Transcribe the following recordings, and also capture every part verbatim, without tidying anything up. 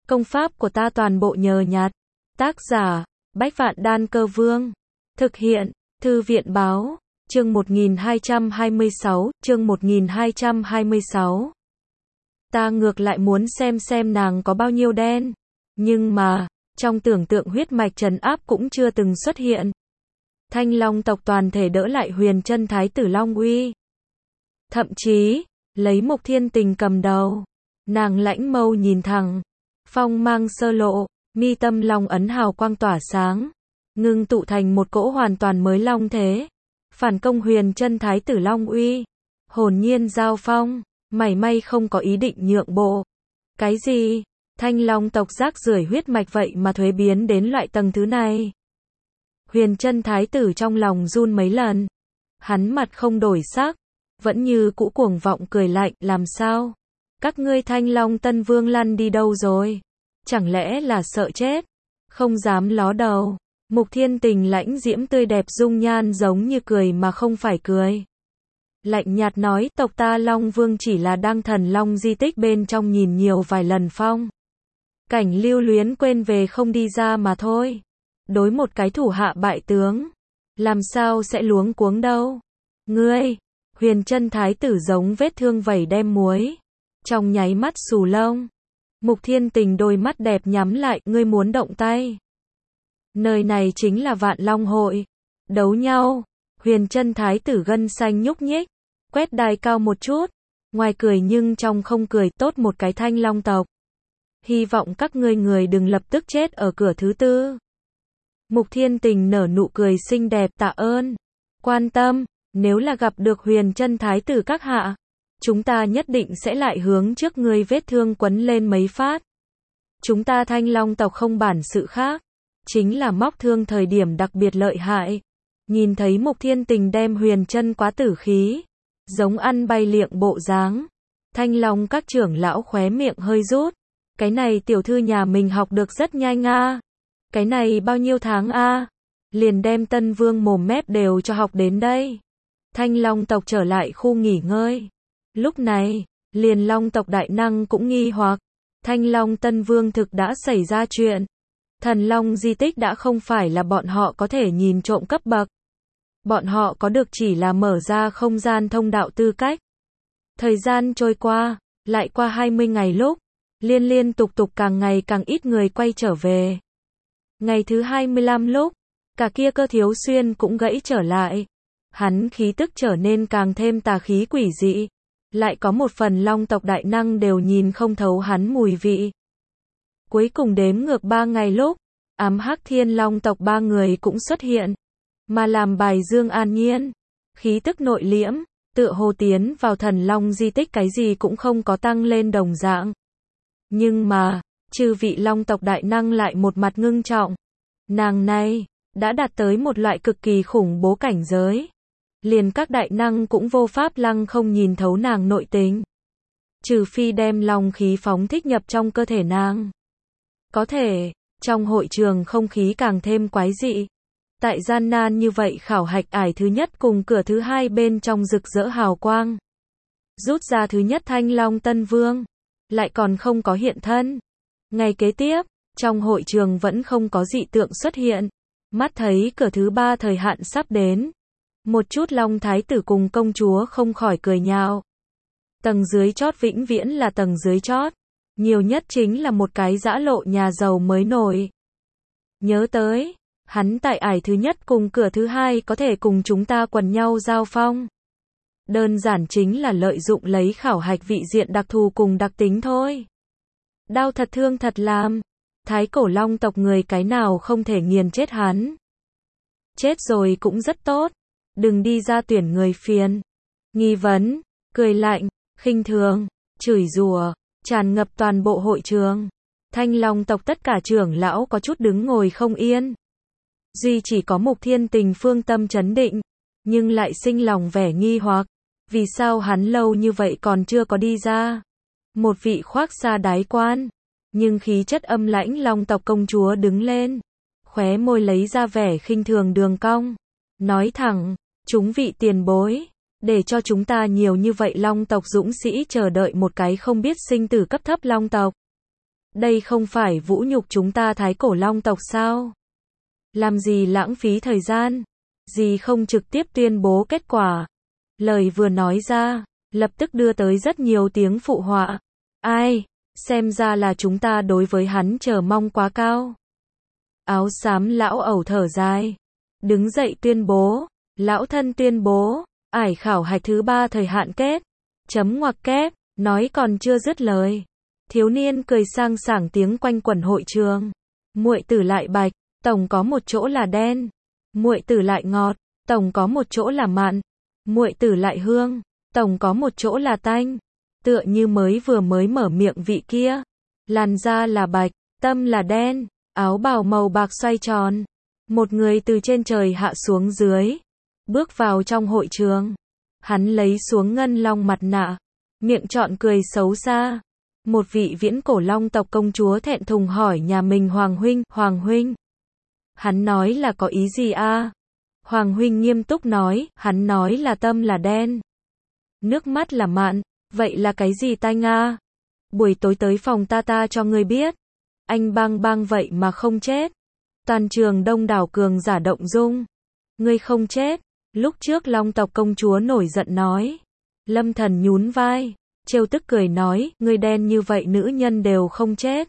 Công pháp của ta toàn bộ nhờ nhặt. Tác giả, Bách Vạn Đan Cơ Vương. Thực hiện, Thư viện Báo. Chương một nghìn hai trăm hai mươi sáu, chương một nghìn hai trăm hai mươi sáu. Ta ngược lại muốn xem xem nàng có bao nhiêu đen. Nhưng mà, trong tưởng tượng huyết mạch trấn áp cũng chưa từng xuất hiện. Thanh Long tộc toàn thể đỡ lại Huyền Chân Thái tử Long uy. Thậm chí, lấy Mục Thiên Tình cầm đầu. Nàng lãnh mâu nhìn thẳng. Phong mang sơ lộ, mi tâm long ấn hào quang tỏa sáng. Ngưng tụ thành một cỗ hoàn toàn mới long thế. Phản công Huyền Chân Thái tử Long uy. Hồn nhiên giao phong, mảy may không có ý định nhượng bộ. Cái gì? Thanh Long tộc rác rưởi huyết mạch vậy mà thuế biến đến loại tầng thứ này. Huyền Chân Thái tử trong lòng run mấy lần. Hắn mặt không đổi sắc, vẫn như cũ cuồng vọng cười lạnh, làm sao? Các ngươi Thanh Long Tân Vương lăn đi đâu rồi? Chẳng lẽ là sợ chết? Không dám ló đầu. Mục Thiên Tình lãnh diễm tươi đẹp dung nhan giống như cười mà không phải cười. Lạnh nhạt nói, tộc ta Long Vương chỉ là đang thần Long di tích bên trong nhìn nhiều vài lần phong. Cảnh lưu luyến quên về không đi ra mà thôi. Đối một cái thủ hạ bại tướng, làm sao sẽ luống cuống đâu. Ngươi, Huyền Chân Thái tử giống vết thương vẩy đem muối. Trong nháy mắt xù lông. Mục Thiên Tình đôi mắt đẹp nhắm lại, ngươi muốn động tay. Nơi này chính là Vạn Long hội. Đấu nhau. Huyền Chân Thái tử gân xanh nhúc nhích. Quét đài cao một chút. Ngoài cười nhưng trong không cười, tốt một cái Thanh Long tộc. Hy vọng các ngươi người đừng lập tức chết ở cửa thứ tư. Mục Thiên Tình nở nụ cười xinh đẹp, tạ ơn. Quan tâm, nếu là gặp được Huyền Chân Thái tử các hạ, chúng ta nhất định sẽ lại hướng trước ngươi vết thương quấn lên mấy phát. Chúng ta Thanh Long tộc không bản sự khác, chính là móc thương thời điểm đặc biệt lợi hại. Nhìn thấy Mục Thiên Tình đem Huyền Chân quá tử khí, giống ăn bay liệng bộ dáng. Thanh Long các trưởng lão khóe miệng hơi rút. Cái này tiểu thư nhà mình học được rất nhanh a. Cái này bao nhiêu tháng a? Liền đem Tân Vương mồm mép đều cho học đến đây. Thanh Long tộc trở lại khu nghỉ ngơi. Lúc này, liền Long tộc đại năng cũng nghi hoặc. Thanh Long Tân Vương thực đã xảy ra chuyện. Thần Long di tích đã không phải là bọn họ có thể nhìn trộm cấp bậc. Bọn họ có được chỉ là mở ra không gian thông đạo tư cách. Thời gian trôi qua, lại qua hai mươi ngày lúc. Liên liên tục tục càng ngày càng ít người quay trở về. Ngày thứ hai mươi lăm lúc, cả kia Cơ Thiếu Xuyên cũng gãy trở lại. Hắn khí tức trở nên càng thêm tà khí quỷ dị. Lại có một phần Long tộc đại năng đều nhìn không thấu hắn mùi vị. Cuối cùng đếm ngược ba ngày lúc, ám hắc thiên Long tộc ba người cũng xuất hiện. Mà làm bài Dương An Nhiên. Khí tức nội liễm, tựa hồ tiến vào thần Long di tích cái gì cũng không có tăng lên đồng dạng. Nhưng mà, chư vị Long tộc đại năng lại một mặt ngưng trọng. Nàng này, đã đạt tới một loại cực kỳ khủng bố cảnh giới. Liền các đại năng cũng vô pháp lăng không nhìn thấu nàng nội tình. Trừ phi đem long khí phóng thích nhập trong cơ thể nàng. Có thể, trong hội trường không khí càng thêm quái dị. Tại gian nan như vậy khảo hạch ải thứ nhất cùng cửa thứ hai bên trong rực rỡ hào quang. Rút ra thứ nhất Thanh Long Tân Vương. Lại còn không có hiện thân. Ngày kế tiếp, trong hội trường vẫn không có dị tượng xuất hiện. Mắt thấy cửa thứ ba thời hạn sắp đến. Một chút Long Thái tử cùng công chúa không khỏi cười nhạo. Tầng dưới chót vĩnh viễn là tầng dưới chót. Nhiều nhất chính là một cái giã lộ nhà giàu mới nổi. Nhớ tới, hắn tại ải thứ nhất cùng cửa thứ hai có thể cùng chúng ta quần nhau giao phong. Đơn giản chính là lợi dụng lấy khảo hạch vị diện đặc thù cùng đặc tính thôi. Đau thật thương thật làm. Thái cổ Long tộc người cái nào không thể nghiền chết hắn. Chết rồi cũng rất tốt. Đừng đi ra tuyển người phiền. Nghi vấn, cười lạnh, khinh thường, chửi rủa, tràn ngập toàn bộ hội trường. Thanh Long tộc tất cả trưởng lão có chút đứng ngồi không yên. Duy chỉ có Mục Thiên Tình phương tâm trấn định, nhưng lại sinh lòng vẻ nghi hoặc. Vì sao hắn lâu như vậy còn chưa có đi ra? Một vị khoác xa đái quan, nhưng khí chất âm lãnh Long tộc công chúa đứng lên, khóe môi lấy ra vẻ khinh thường đường cong, nói thẳng, chúng vị tiền bối, để cho chúng ta nhiều như vậy Long tộc dũng sĩ chờ đợi một cái không biết sinh tử cấp thấp Long tộc. Đây không phải vũ nhục chúng ta Thái Cổ Long tộc sao? Làm gì lãng phí thời gian? Gì không trực tiếp tuyên bố kết quả? Lời vừa nói ra, lập tức đưa tới rất nhiều tiếng phụ họa. Ai? Xem ra là chúng ta đối với hắn chờ mong quá cao. Áo xám lão ẩu thở dài. Đứng dậy tuyên bố. Lão thân tuyên bố. Ải khảo hạch thứ ba thời hạn kết. Chấm ngoặc kép. Nói còn chưa dứt lời. Thiếu niên cười sang sảng tiếng quanh quẩn hội trường. Muội tử lại bạch. Tổng có một chỗ là đen. Muội tử lại ngọt. Tổng có một chỗ là mặn. Muội tử lại hương. Tổng có một chỗ là tanh. Tựa như mới vừa mới mở miệng vị kia. Làn da là bạch, tâm là đen, áo bào màu bạc xoay tròn. Một người từ trên trời hạ xuống dưới. Bước vào trong hội trường. Hắn lấy xuống ngân long mặt nạ. Miệng trọn cười xấu xa. Một vị viễn cổ long tộc công chúa thẹn thùng hỏi nhà mình Hoàng huynh, Hoàng huynh. Hắn nói là có ý gì a? Hoàng huynh nghiêm túc nói, hắn nói là tâm là đen. Nước mắt là mặn, vậy là cái gì tanh a? Buổi tối tới phòng ta ta cho ngươi biết. Anh bang bang vậy mà không chết. Toàn trường đông đảo cường giả động dung. Ngươi không chết. Lúc trước long tộc công chúa nổi giận nói. Lâm Thần nhún vai, trêu tức cười nói, ngươi đen như vậy nữ nhân đều không chết.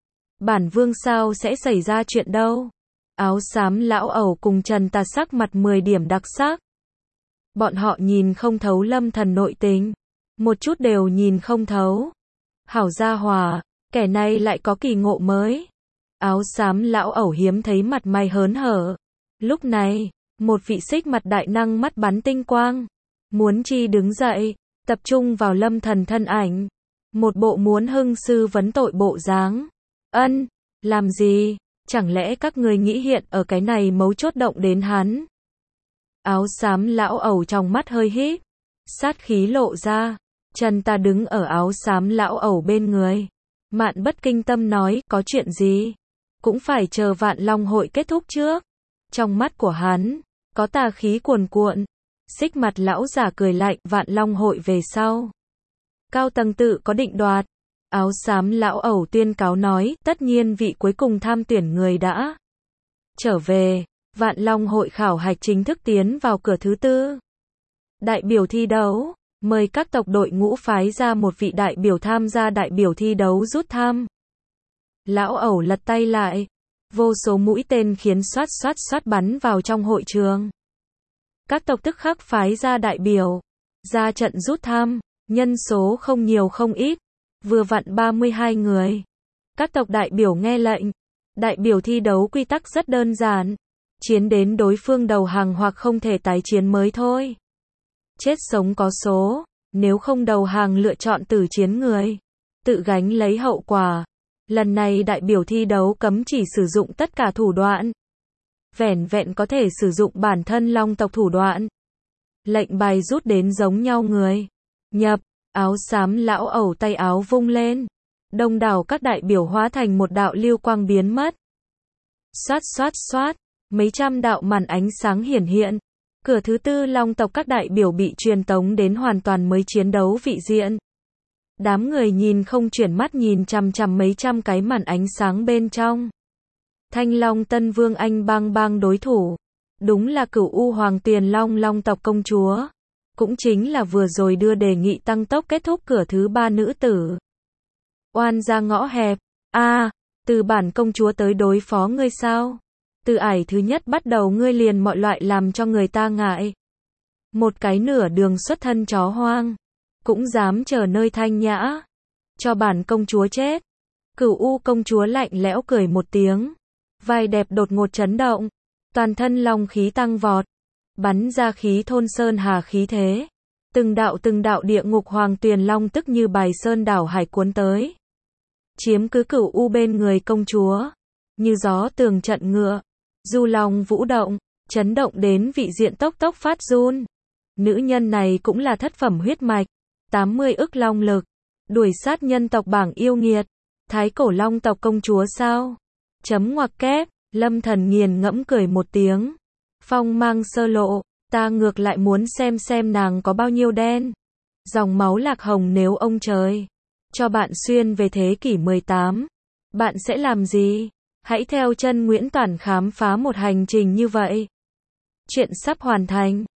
Bản vương sao sẽ xảy ra chuyện đâu. Áo xám lão ẩu cùng Trần Tà sắc mặt mười điểm đặc sắc. Bọn họ nhìn không thấu Lâm Thần nội tình. Một chút đều nhìn không thấu. Hảo gia hòa, kẻ này lại có kỳ ngộ mới. Áo xám lão ẩu hiếm thấy mặt mày hớn hở. Lúc này, một vị xích mặt đại năng mắt bắn tinh quang. Muốn chi đứng dậy, tập trung vào Lâm Thần thân ảnh. Một bộ muốn hưng sư vấn tội bộ dáng. Ân, làm gì? Chẳng lẽ các người nghĩ hiện ở cái này mấu chốt động đến hắn? Áo xám lão ẩu trong mắt hơi híp, sát khí lộ ra. Trần Ta đứng ở áo xám lão ẩu bên người. Mạn Bất Kinh Tâm nói, có chuyện gì? Cũng phải chờ Vạn Long hội kết thúc trước. Trong mắt của hắn, có tà khí cuồn cuộn. Xích mặt lão giả cười lạnh, Vạn Long hội về sau. Cao tầng tự có định đoạt. Áo xám lão ẩu tuyên cáo nói, tất nhiên vị cuối cùng tham tuyển người đã trở về. Vạn Long hội khảo hạch chính thức tiến vào cửa thứ tư. Đại biểu thi đấu, mời các tộc đội ngũ phái ra một vị đại biểu tham gia đại biểu thi đấu rút thăm. Lão ẩu lật tay lại, vô số mũi tên khiến xoát xoát xoát bắn vào trong hội trường. Các tộc tức khắc phái ra đại biểu, ra trận rút thăm, nhân số không nhiều không ít, vừa vặn ba mươi hai người. Các tộc đại biểu nghe lệnh, đại biểu thi đấu quy tắc rất đơn giản, chiến đến đối phương đầu hàng hoặc không thể tái chiến mới thôi. Chết sống có số, nếu không đầu hàng lựa chọn tử chiến người, tự gánh lấy hậu quả. Lần này đại biểu thi đấu cấm chỉ sử dụng tất cả thủ đoạn. Vẻn vẹn có thể sử dụng bản thân long tộc thủ đoạn. Lệnh bài rút đến giống nhau người. Nhập, áo xám lão ẩu tay áo vung lên. Đông đảo các đại biểu hóa thành một đạo lưu quang biến mất. Xoát xoát xoát, mấy trăm đạo màn ánh sáng hiển hiện. Cửa thứ tư long tộc các đại biểu bị truyền tống đến hoàn toàn mới chiến đấu vị diện. Đám người nhìn không chuyển mắt nhìn chằm chằm mấy trăm cái màn ánh sáng bên trong. Thanh Long Tân Vương anh bang bang đối thủ. Đúng là Cửu U Hoàng Tuyền Long long tộc công chúa. Cũng chính là vừa rồi đưa đề nghị tăng tốc kết thúc cửa thứ ba nữ tử. Oan ra ngõ hẹp. A, à, từ bản công chúa tới đối phó ngươi sao? Từ ải thứ nhất bắt đầu ngươi liền mọi loại làm cho người ta ngại. Một cái nửa đường xuất thân chó hoang. Cũng dám chờ nơi thanh nhã. Cho bản công chúa chết. Cửu U công chúa lạnh lẽo cười một tiếng. Vai đẹp đột ngột chấn động. Toàn thân long khí tăng vọt. Bắn ra khí thôn sơn hà khí thế. Từng đạo từng đạo địa ngục hoàng tuyền long tức như bài sơn đảo hải cuốn tới. Chiếm cứ Cửu U bên người công chúa. Như gió tường trận ngựa. Du long vũ động. Chấn động đến vị diện tốc tốc phát run. Nữ nhân này cũng là thất phẩm huyết mạch. tám mươi ức long lực. Đuổi sát nhân tộc bảng yêu nghiệt. Thái cổ long tộc công chúa sao? Chấm ngoặc kép. Lâm Thần nghiền ngẫm cười một tiếng. Phong mang sơ lộ. Ta ngược lại muốn xem xem nàng có bao nhiêu đen. Dòng máu lạc hồng nếu ông trời cho bạn xuyên về thế kỷ mười tám. Bạn sẽ làm gì? Hãy theo chân Nguyễn Toản khám phá một hành trình như vậy. Chuyện sắp hoàn thành.